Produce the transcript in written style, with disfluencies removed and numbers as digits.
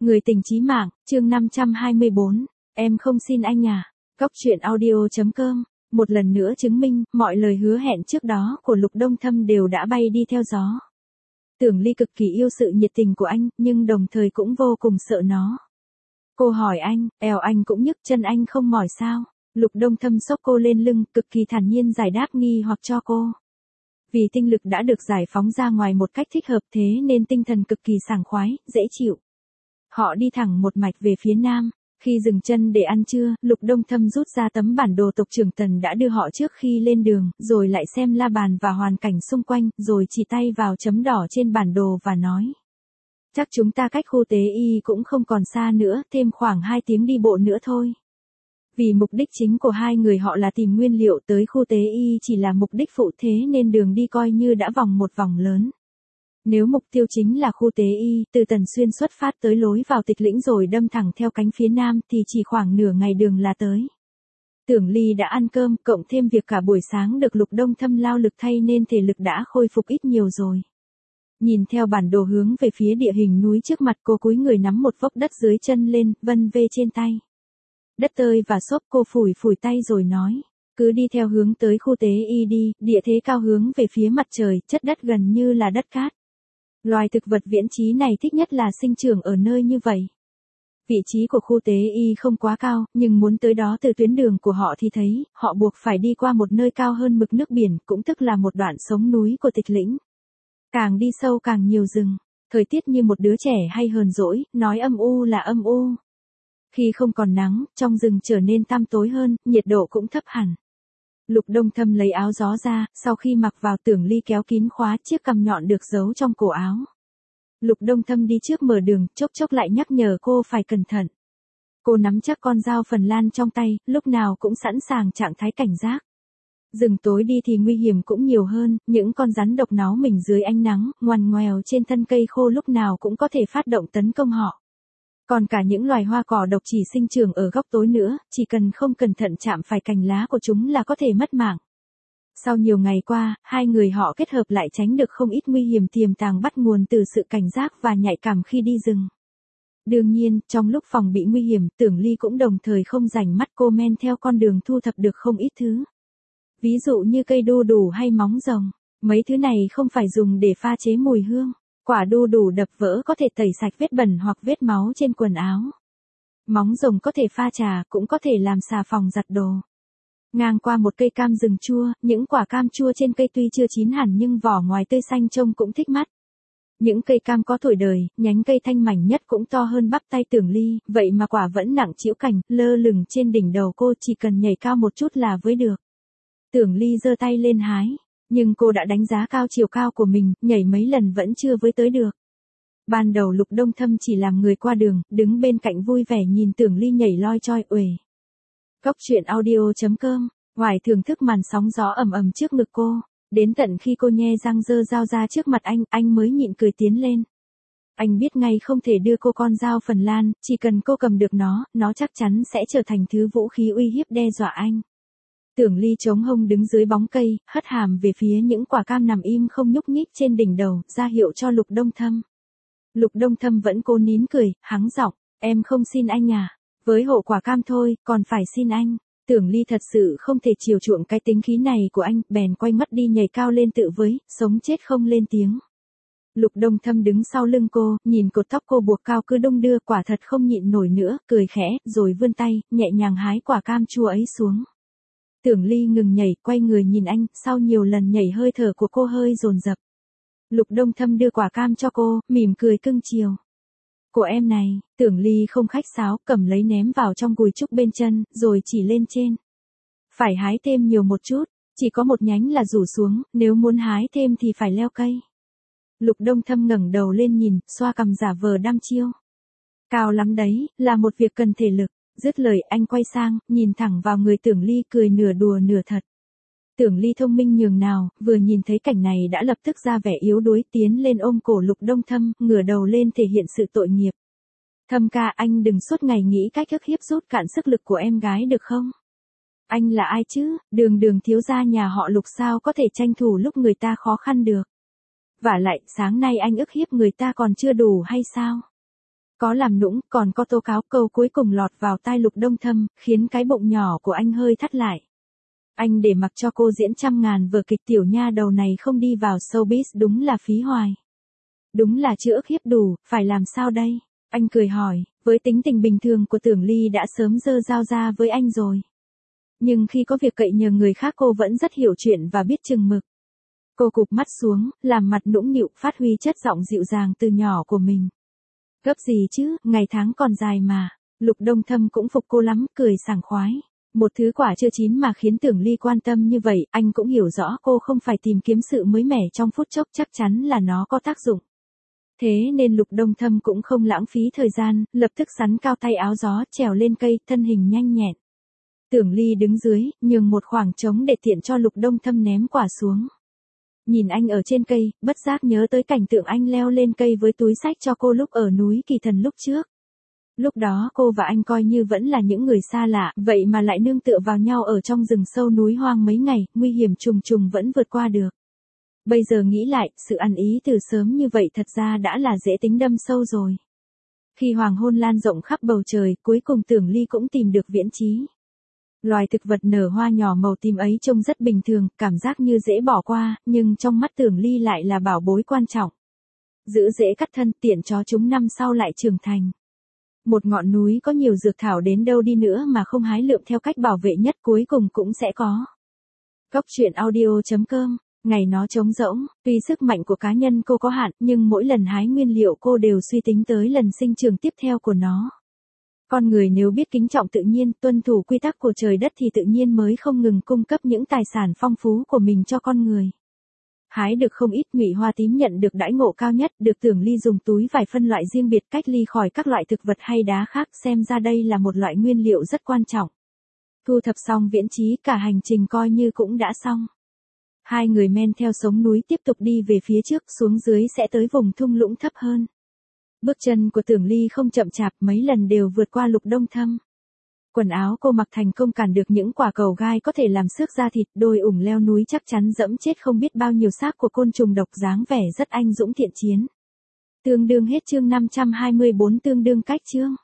Người tình chí mạng, chương 524, em không xin anh à. Góc truyện audio.com, một lần nữa chứng minh, mọi lời hứa hẹn trước đó của Lục Đông Thâm đều đã bay đi theo gió. Tưởng Ly cực kỳ yêu sự nhiệt tình của anh, nhưng đồng thời cũng vô cùng sợ nó. Cô hỏi anh, eo anh cũng nhức, chân anh không mỏi sao? Lục Đông Thâm xốc cô lên lưng, cực kỳ thản nhiên giải đáp nghi hoặc cho cô. Vì tinh lực đã được giải phóng ra ngoài một cách thích hợp, thế nên tinh thần cực kỳ sảng khoái, dễ chịu. Họ đi thẳng một mạch về phía nam. Khi dừng chân để ăn trưa, Lục Đông Thâm rút ra tấm bản đồ tộc trưởng Tần đã đưa họ trước khi lên đường, rồi lại xem la bàn và hoàn cảnh xung quanh, rồi chỉ tay vào chấm đỏ trên bản đồ và nói. Chắc chúng ta cách khu tế y cũng không còn xa nữa, thêm khoảng 2 tiếng đi bộ nữa thôi. Vì mục đích chính của hai người họ là tìm nguyên liệu, tới khu tế y chỉ là mục đích phụ, thế nên đường đi coi như đã vòng một vòng lớn. Nếu mục tiêu chính là khu tế y, từ Tần Xuyên xuất phát tới lối vào Tịch Lĩnh rồi đâm thẳng theo cánh phía nam thì chỉ khoảng nửa ngày đường là tới. Tưởng Ly đã ăn cơm, cộng thêm việc cả buổi sáng được Lục Đông Thâm lao lực thay nên thể lực đã khôi phục ít nhiều rồi. Nhìn theo bản đồ hướng về phía địa hình núi trước mặt, cô cúi người nắm một vốc đất dưới chân lên, vân vê trên tay. Đất tơi và xốp, cô phủi phủi tay rồi nói. Cứ đi theo hướng tới khu tế y đi, địa thế cao hướng về phía mặt trời, chất đất gần như là đất cát. Loài thực vật viễn trí này thích nhất là sinh trưởng ở nơi như vậy. Vị trí của khu tế y không quá cao, nhưng muốn tới đó từ tuyến đường của họ thì thấy, họ buộc phải đi qua một nơi cao hơn mực nước biển, cũng tức là một đoạn sống núi của Tịch Lĩnh. Càng đi sâu càng nhiều rừng, thời tiết như một đứa trẻ hay hờn dỗi, nói âm u là âm u. Khi không còn nắng, trong rừng trở nên tăm tối hơn, nhiệt độ cũng thấp hẳn. Lục Đông Thâm lấy áo gió ra, sau khi mặc vào Tưởng Ly kéo kín khóa chiếc cằm nhọn được giấu trong cổ áo. Lục Đông Thâm đi trước mở đường, chốc chốc lại nhắc nhở cô phải cẩn thận. Cô nắm chắc con dao Phần Lan trong tay, lúc nào cũng sẵn sàng trạng thái cảnh giác. Rừng tối đi thì nguy hiểm cũng nhiều hơn, những con rắn độc náu mình dưới ánh nắng, ngoằn ngoèo trên thân cây khô lúc nào cũng có thể phát động tấn công họ. Còn cả những loài hoa cỏ độc chỉ sinh trưởng ở góc tối nữa, chỉ cần không cẩn thận chạm phải cành lá của chúng là có thể mất mạng. Sau nhiều ngày qua, hai người họ kết hợp lại tránh được không ít nguy hiểm tiềm tàng bắt nguồn từ sự cảnh giác và nhạy cảm khi đi rừng. Đương nhiên, trong lúc phòng bị nguy hiểm, Tưởng Ly cũng đồng thời không rảnh mắt, cô men theo con đường thu thập được không ít thứ. Ví dụ như cây đu đủ hay móng rồng, mấy thứ này không phải dùng để pha chế mùi hương. Quả đu đủ đập vỡ có thể tẩy sạch vết bẩn hoặc vết máu trên quần áo. Móng rồng có thể pha trà, cũng có thể làm xà phòng giặt đồ. Ngang qua một cây cam rừng chua, những quả cam chua trên cây tuy chưa chín hẳn nhưng vỏ ngoài tươi xanh trông cũng thích mắt. Những cây cam có tuổi đời, nhánh cây thanh mảnh nhất cũng to hơn bắp tay Tưởng Ly, vậy mà quả vẫn nặng trĩu cành, lơ lửng trên đỉnh đầu cô, chỉ cần nhảy cao một chút là với được. Tưởng Ly giơ tay lên hái. Nhưng cô đã đánh giá cao chiều cao của mình, nhảy mấy lần vẫn chưa với tới được. Ban đầu Lục Đông Thâm chỉ làm người qua đường, đứng bên cạnh vui vẻ nhìn Tưởng Ly nhảy loi choi uể. Góc truyện audio.com, ngoài thưởng thức màn sóng gió ầm ầm trước ngực cô, đến tận khi cô nhe răng giơ dao ra trước mặt anh mới nhịn cười tiến lên. Anh biết ngay không thể đưa cô con dao Phần Lan, chỉ cần cô cầm được nó chắc chắn sẽ trở thành thứ vũ khí uy hiếp đe dọa anh. Tưởng Ly chống hông đứng dưới bóng cây, hất hàm về phía những quả cam nằm im không nhúc nhích trên đỉnh đầu, ra hiệu cho Lục Đông Thâm. Lục Đông Thâm vẫn cố nín cười, hắng giọng, em không xin anh à, với hộ quả cam thôi, còn phải xin anh. Tưởng Ly thật sự không thể chiều chuộng cái tính khí này của anh, bèn quay mắt đi nhảy cao lên tự với, sống chết không lên tiếng. Lục Đông Thâm đứng sau lưng cô, nhìn cột tóc cô buộc cao cứ đung đưa, quả thật không nhịn nổi nữa, cười khẽ, rồi vươn tay, nhẹ nhàng hái quả cam chua ấy xuống. Tưởng Ly ngừng nhảy, quay người nhìn anh, sau nhiều lần nhảy hơi thở của cô hơi dồn dập. Lục Đông Thâm đưa quả cam cho cô, mỉm cười cưng chiều. Của em này, Tưởng Ly không khách sáo, cầm lấy ném vào trong gùi trúc bên chân, rồi chỉ lên trên. Phải hái thêm nhiều một chút, chỉ có một nhánh là rủ xuống, nếu muốn hái thêm thì phải leo cây. Lục Đông Thâm ngẩng đầu lên nhìn, xoa cằm giả vờ đăm chiêu. Cao lắm đấy, là một việc cần thể lực. Dứt lời anh quay sang, nhìn thẳng vào người Tưởng Ly cười nửa đùa nửa thật. Tưởng Ly thông minh nhường nào, vừa nhìn thấy cảnh này đã lập tức ra vẻ yếu đuối tiến lên ôm cổ Lục Đông Thâm, ngửa đầu lên thể hiện sự tội nghiệp. Thâm ca, anh đừng suốt ngày nghĩ cách ức hiếp rút cạn sức lực của em gái được không? Anh là ai chứ, đường thiếu gia nhà họ Lục sao có thể tranh thủ lúc người ta khó khăn được. Vả lại, sáng nay anh ức hiếp người ta còn chưa đủ hay sao? Có làm nũng, còn có tố cáo, câu cuối cùng lọt vào tai Lục Đông Thâm, khiến cái bụng nhỏ của anh hơi thắt lại. Anh để mặc cho cô diễn trăm ngàn vở kịch, tiểu nha đầu này không đi vào showbiz đúng là phí hoài. Đúng là chưa ức hiếp đủ, phải làm sao đây? Anh cười hỏi, với tính tình bình thường của Tưởng Ly đã sớm giơ dao ra với anh rồi. Nhưng khi có việc cậy nhờ người khác cô vẫn rất hiểu chuyện và biết chừng mực. Cô cụp mắt xuống, làm mặt nũng nịu, phát huy chất giọng dịu dàng từ nhỏ của mình. Gấp gì chứ, ngày tháng còn dài mà. Lục Đông Thâm cũng phục cô lắm, cười sảng khoái. Một thứ quả chưa chín mà khiến Tưởng Ly quan tâm như vậy, anh cũng hiểu rõ cô không phải tìm kiếm sự mới mẻ trong phút chốc, chắc chắn là nó có tác dụng. Thế nên Lục Đông Thâm cũng không lãng phí thời gian, lập tức sắn cao tay áo gió, trèo lên cây, thân hình nhanh nhẹn. Tưởng Ly đứng dưới, nhường một khoảng trống để tiện cho Lục Đông Thâm ném quả xuống. Nhìn anh ở trên cây, bất giác nhớ tới cảnh tượng anh leo lên cây với túi xách cho cô lúc ở núi Kỳ Thần lúc trước. Lúc đó cô và anh coi như vẫn là những người xa lạ, vậy mà lại nương tựa vào nhau ở trong rừng sâu núi hoang mấy ngày, nguy hiểm trùng trùng vẫn vượt qua được. Bây giờ nghĩ lại, sự ăn ý từ sớm như vậy thật ra đã là dễ tính đâm sâu rồi. Khi hoàng hôn lan rộng khắp bầu trời, cuối cùng Tưởng Ly cũng tìm được Viễn Chí. Loài thực vật nở hoa nhỏ màu tím ấy trông rất bình thường, cảm giác như dễ bỏ qua, nhưng trong mắt Tưởng Ly lại là bảo bối quan trọng. Giữ dễ cắt thân, tiện cho chúng năm sau lại trưởng thành. Một ngọn núi có nhiều dược thảo đến đâu đi nữa mà không hái lượm theo cách bảo vệ nhất cuối cùng cũng sẽ có. Góc truyện audio.com. Ngày nó trống rỗng, tuy sức mạnh của cá nhân cô có hạn, nhưng mỗi lần hái nguyên liệu cô đều suy tính tới lần sinh trưởng tiếp theo của nó. Con người nếu biết kính trọng tự nhiên, tuân thủ quy tắc của trời đất thì tự nhiên mới không ngừng cung cấp những tài sản phong phú của mình cho con người. Hái được không ít, Ngụy Hoa Tím nhận được đãi ngộ cao nhất, được Tưởng Ly dùng túi vải phân loại riêng biệt cách ly khỏi các loại thực vật hay đá khác, xem ra đây là một loại nguyên liệu rất quan trọng. Thu thập xong Viễn Chí, cả hành trình coi như cũng đã xong. Hai người men theo sống núi tiếp tục đi về phía trước, xuống dưới sẽ tới vùng thung lũng thấp hơn. Bước chân của Tưởng Ly không chậm chạp, mấy lần đều vượt qua Lục Đông Thâm. Quần áo cô mặc thành công cản được những quả cầu gai có thể làm xước da thịt, đôi ủng leo núi chắc chắn dẫm chết không biết bao nhiêu xác của côn trùng độc, dáng vẻ rất anh dũng thiện chiến. Tương đương hết chương 524, tương đương cách chương.